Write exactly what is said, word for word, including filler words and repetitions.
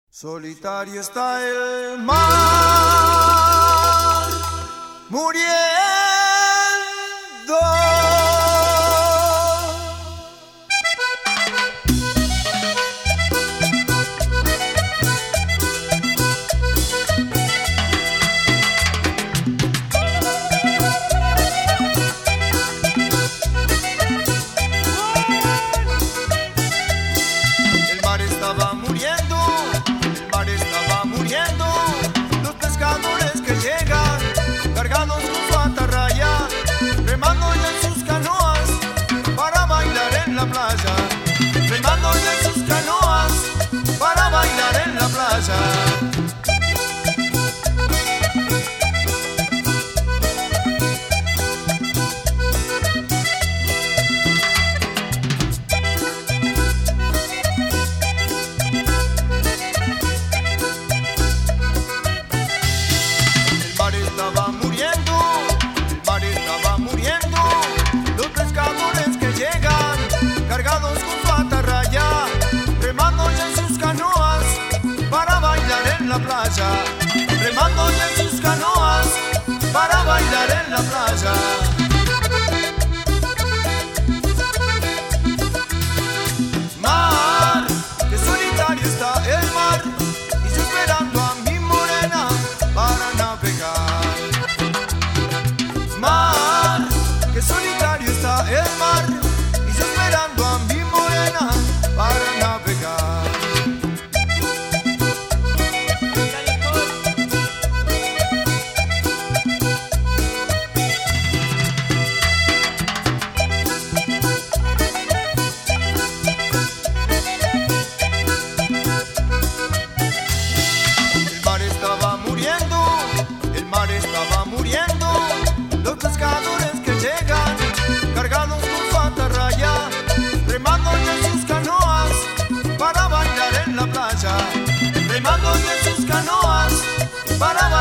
Solitario está el mar, muriendo. El mar estaba muriendo, el mar estaba muriendo. Los pescadores que llegan, cargados con su atarraya, remando ya en sus canoas para bailar en la playa, remando ya en sus canoas para bailar en la playa. Estaba muriendo, el mar estaba muriendo. Los pescadores que llegan, cargados con su atarraya, remando ya en sus canoas para bailar en la playa, remando ya en sus canoas para bailar en la playa. Mar, que solitario está el mar, y yo esperando a mi morena para navegar. Mar, que solitario está el mar, y yo esperando a mi morena para navegar. El mar estaba muriendo, el mar estaba muriendo. Los pescadores que llegan, cargados con su atarraya, remando ya en sus canoas para bailar en la playa, remando ya en sus canoas para bailar.